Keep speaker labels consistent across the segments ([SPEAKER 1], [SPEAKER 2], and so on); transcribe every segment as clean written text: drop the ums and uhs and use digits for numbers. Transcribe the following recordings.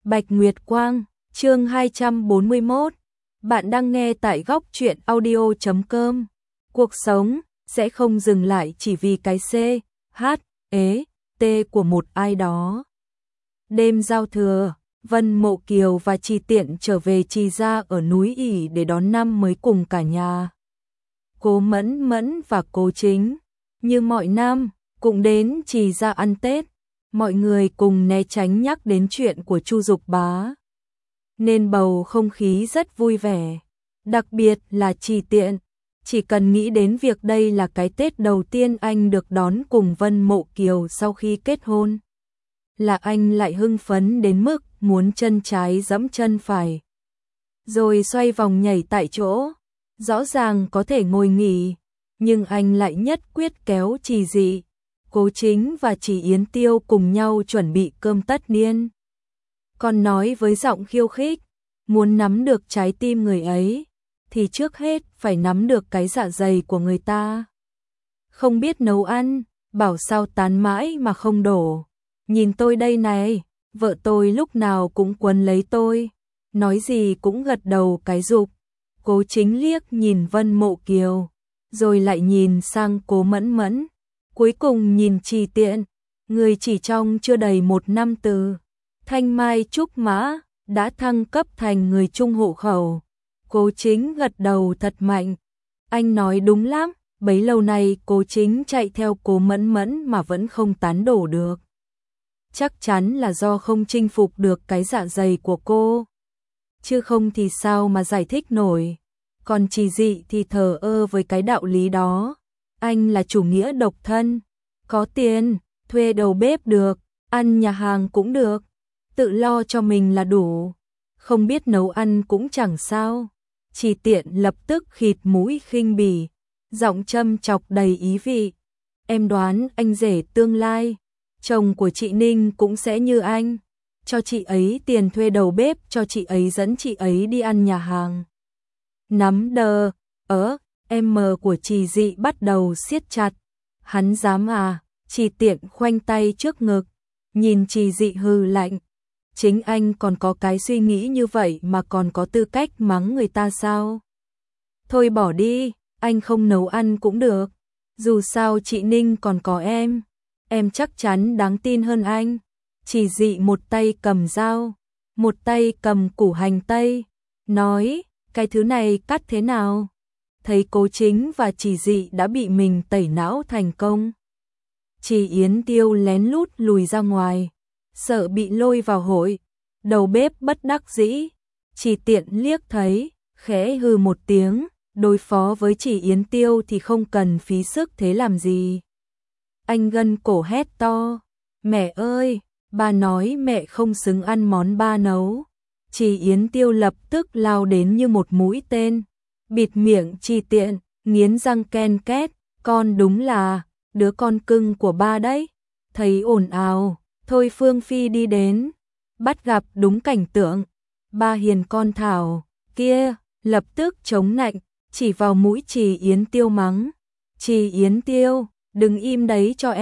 [SPEAKER 1] Bạch Nguyệt Quang, chương 241. Bạn đang nghe tại góc truyện audio.com. Cuộc sống sẽ không dừng lại chỉ vì cái C, H, E, T của một ai đó. Đêm giao thừa, Vân Mộ Kiều và Trì Tiện trở về Trì gia ở núi ỉ để đón năm mới cùng cả nhà. Cố Mẫn Mẫn và Cố Chính, như mọi năm, cũng đến Trì gia ăn Tết. Mọi người cùng né tránh nhắc đến chuyện của Chu Dục Bá, nên bầu không khí rất vui vẻ. Đặc biệt là Trì Tiện, chỉ cần nghĩ đến việc đây là cái Tết đầu tiên anh được đón cùng Vân Mộ Kiều sau khi kết hôn, là anh lại hưng phấn đến mức muốn chân trái giẫm chân phải, rồi xoay vòng nhảy tại chỗ. Rõ ràng có thể ngồi nghỉ, nhưng anh lại nhất quyết kéo Trì Dị, Cố Chính và Trì Yến Tiêu cùng nhau chuẩn bị cơm tất niên. Còn nói với giọng khiêu khích, muốn nắm được trái tim người ấy, thì trước hết phải nắm được cái dạ dày của người ta. Không biết nấu ăn, bảo sao tán mãi mà không đổ. Nhìn tôi đây này, vợ tôi lúc nào cũng quấn lấy tôi, nói gì cũng gật đầu cái rụp. Cố Chính liếc nhìn Vân Mộ Kiều, rồi lại nhìn sang Cố Mẫn Mẫn, cuối cùng nhìn Trì Tiện, người chỉ trong chưa đầy 1 năm từ thanh mai trúc mã đã thăng cấp thành người chung hộ khẩu. Cố Chính gật đầu thật mạnh. Anh nói đúng lắm, bấy lâu nay Cố Chính chạy theo Cố Mẫn Mẫn mà vẫn không tán đổ được. Chắc chắn là do không chinh phục được cái dạ dày của cô, chứ không thì sao mà giải thích nổi. Còn Trì Dị thì thờ ơ với cái đạo lý đó. Anh là chủ nghĩa độc thân, có tiền, thuê đầu bếp được, ăn nhà hàng cũng được, tự lo cho mình là đủ, không biết nấu ăn cũng chẳng sao. Trì Tiện lập tức khịt mũi khinh bỉ, giọng châm chọc đầy ý vị. Em đoán anh rể tương lai, chồng của chị Ninh cũng sẽ như anh, cho chị ấy tiền thuê đầu bếp, cho chị ấy dẫn chị ấy đi ăn nhà hàng. Nắm đờ, em của Trì Dị bắt đầu siết chặt. Hắn dám à? Trì Tiện khoanh tay trước ngực, nhìn Trì Dị hừ lạnh. Chính anh còn có cái suy nghĩ như vậy mà còn có tư cách mắng người ta sao? Thôi bỏ đi, anh không nấu ăn cũng được. Dù sao chị Ninh còn có em chắc chắn đáng tin hơn anh. Trì Dị một tay cầm dao, một tay cầm củ hành tây, nói, cái thứ này cắt thế nào? Thấy Cố Chính và Trì Dị đã bị mình tẩy não thành công, Trì Yến Tiêu lén lút lùi ra ngoài, sợ bị lôi vào hội. Đầu bếp bất đắc dĩ, Trì Tiện liếc thấy, khẽ hừ một tiếng, đối phó với Trì Yến Tiêu thì không cần phí sức thế làm gì. Anh gân cổ hét to, mẹ ơi, ba nói mẹ không xứng ăn món ba nấu. Trì Yến Tiêu lập tức lao đến như một mũi tên, bịt miệng Trì Tiện, nghiến răng ken két, con đúng là đứa con cưng của ba đấy. Thấy ồn ào, Thôi Phương Phi đi đến, bắt gặp đúng cảnh tượng ba hiền con Thảo kia, lập tức chống nạnh, chỉ vào mũi Trì Yến Tiêu mắng. Trì Yến Tiêu, đừng im đấy cho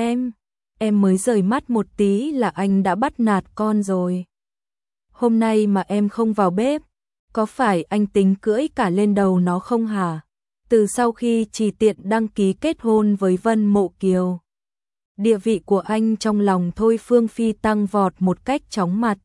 [SPEAKER 1] em mới rời mắt một tí là anh đã bắt nạt con rồi. Hôm nay mà em không vào bếp, có phải anh tính cưỡi cả lên đầu nó không hả? Từ sau khi Trì Tiện đăng ký kết hôn với Vân Mộ Kiều, địa vị của anh trong lòng Thôi Phương Phi tăng vọt một cách chóng mặt.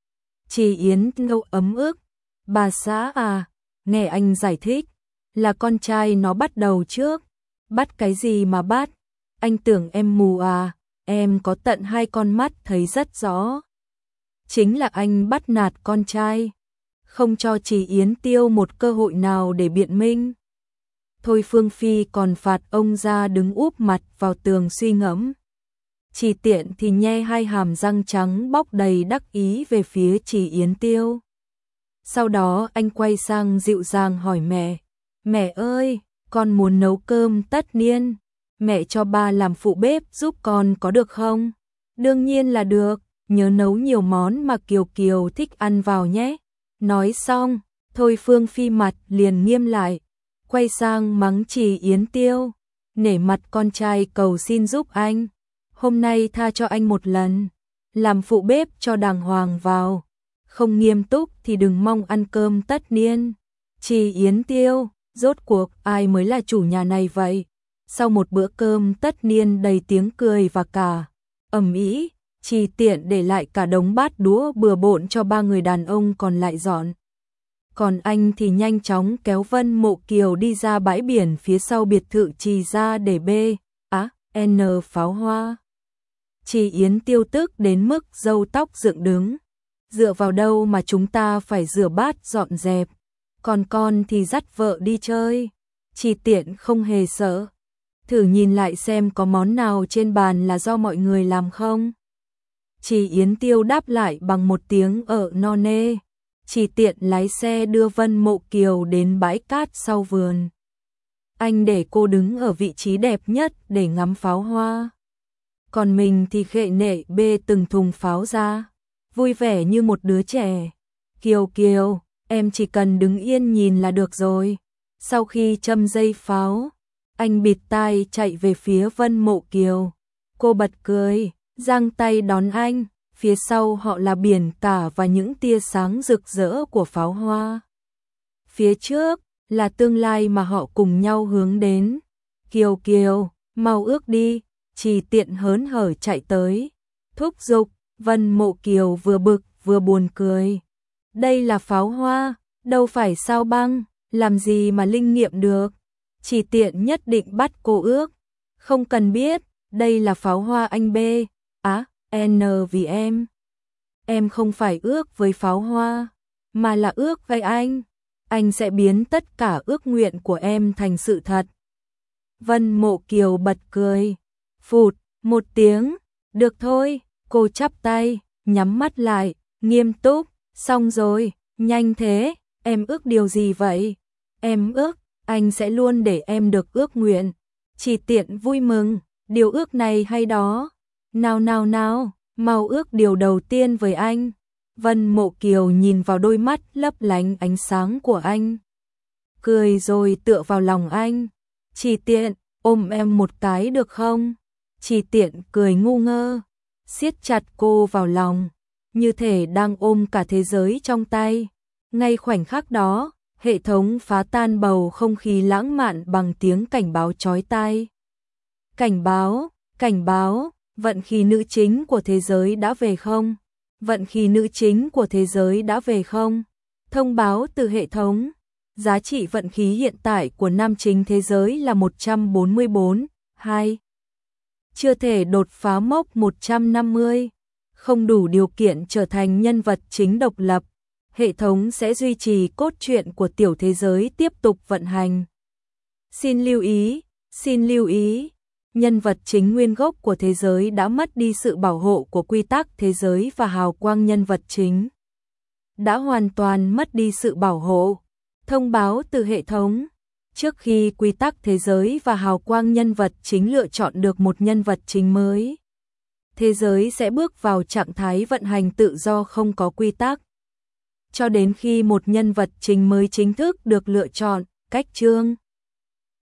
[SPEAKER 1] Trì Yến Tiêu ấm ức, bà xã à, nghe anh giải thích, là con trai nó bắt đầu trước. Bắt cái gì mà bắt? Anh tưởng em mù à? Em có tận 2 con mắt thấy rất rõ. Chính là anh bắt nạt con trai, không cho Trì Yến Tiêu một cơ hội nào để biện minh. Thôi Phương Phi còn phạt ông ra đứng úp mặt vào tường suy ngẫm. Trì Tiện thì nhe hai hàm răng trắng bóc đầy đắc ý về phía Trì Yến Tiêu. Sau đó anh quay sang dịu dàng hỏi mẹ, mẹ ơi, con muốn nấu cơm tất niên, mẹ cho ba làm phụ bếp giúp con có được không? Đương nhiên là được, nhớ nấu nhiều món mà Kiều Kiều thích ăn vào nhé. Nói xong, Thôi Phương Phi mặt liền nghiêm lại, quay sang mắng Trì Yến Tiêu, nể mặt con trai cầu xin giúp anh, hôm nay tha cho anh một lần, làm phụ bếp cho đàng hoàng vào, không nghiêm túc thì đừng mong ăn cơm tất niên. Trì Yến Tiêu, rốt cuộc ai mới là chủ nhà này vậy? Sau một bữa cơm tất niên đầy tiếng cười và cả ầm ĩ, Trì Tiện để lại cả đống bát đũa bừa bộn cho ba người đàn ông còn lại dọn. Còn anh thì nhanh chóng kéo Vân Mộ Kiều đi ra bãi biển phía sau biệt thự Trì gia để N pháo hoa. Trì Yến Tiêu tức đến mức râu tóc dựng đứng. Dựa vào đâu mà chúng ta phải rửa bát dọn dẹp, còn con thì dắt vợ đi chơi. Trì Tiện không hề sợ. Thử nhìn lại xem có món nào trên bàn là do mọi người làm không. Trì Yến Tiêu đáp lại bằng một tiếng no nê. Trì Tiện lái xe đưa Vân Mộ Kiều đến bãi cát sau vườn. Anh để cô đứng ở vị trí đẹp nhất để ngắm pháo hoa. Còn mình thì khệ nệ bê từng thùng pháo ra, vui vẻ như một đứa trẻ. Kiều Kiều, em chỉ cần đứng yên nhìn là được rồi. Sau khi châm dây pháo, anh bịt tai chạy về phía Vân Mộ Kiều. Cô bật cười, giang tay đón anh. Phía sau họ là biển cả và những tia sáng rực rỡ của pháo hoa. Phía trước là tương lai mà họ cùng nhau hướng đến. Kiều Kiều, mau ước đi. Trì Tiện hớn hở chạy tới, thúc giục. Vân Mộ Kiều vừa bực vừa buồn cười. Đây là pháo hoa, đâu phải sao băng, làm gì mà linh nghiệm được. Trì Tiện nhất định bắt cô ước. Không cần biết, đây là pháo hoa anh N vì em. Em không phải ước với pháo hoa, mà là ước với anh. Anh sẽ biến tất cả ước nguyện của em thành sự thật. Vân Mộ Kiều bật cười. Phụt, một tiếng. Được thôi, cô chắp tay, nhắm mắt lại, nghiêm túc. Xong rồi, nhanh thế, em ước điều gì vậy? Em ước, anh sẽ luôn để em được ước nguyện. Trì Tiện vui mừng, điều ước này hay đó. Nào nào nào, mau ước điều đầu tiên với anh. Vân Mộ Kiều nhìn vào đôi mắt lấp lánh ánh sáng của anh. Cười rồi tựa vào lòng anh. Trì Tiện, ôm em một cái được không? Trì Tiện cười ngu ngơ, siết chặt cô vào lòng, như thể đang ôm cả thế giới trong tay. Ngay khoảnh khắc đó, hệ thống phá tan bầu không khí lãng mạn bằng tiếng cảnh báo chói tai. Cảnh báo, vận khí nữ chính của thế giới đã về không? Vận khí nữ chính của thế giới đã về không? Thông báo từ hệ thống. Giá trị vận khí hiện tại của nam chính thế giới là 144, 2. Chưa thể đột phá mốc 150. Không đủ điều kiện trở thành nhân vật chính độc lập. Hệ thống sẽ duy trì cốt truyện của tiểu thế giới tiếp tục vận hành. Xin lưu ý. Nhân vật chính nguyên gốc của thế giới đã mất đi sự bảo hộ của quy tắc thế giới và hào quang nhân vật chính đã hoàn toàn mất đi sự bảo hộ. Thông báo từ hệ thống. Trước khi quy tắc thế giới và hào quang nhân vật chính lựa chọn được một nhân vật chính mới, thế giới sẽ bước vào trạng thái vận hành tự do không có quy tắc. Cho đến khi một nhân vật chính mới chính thức được lựa chọn, cách chương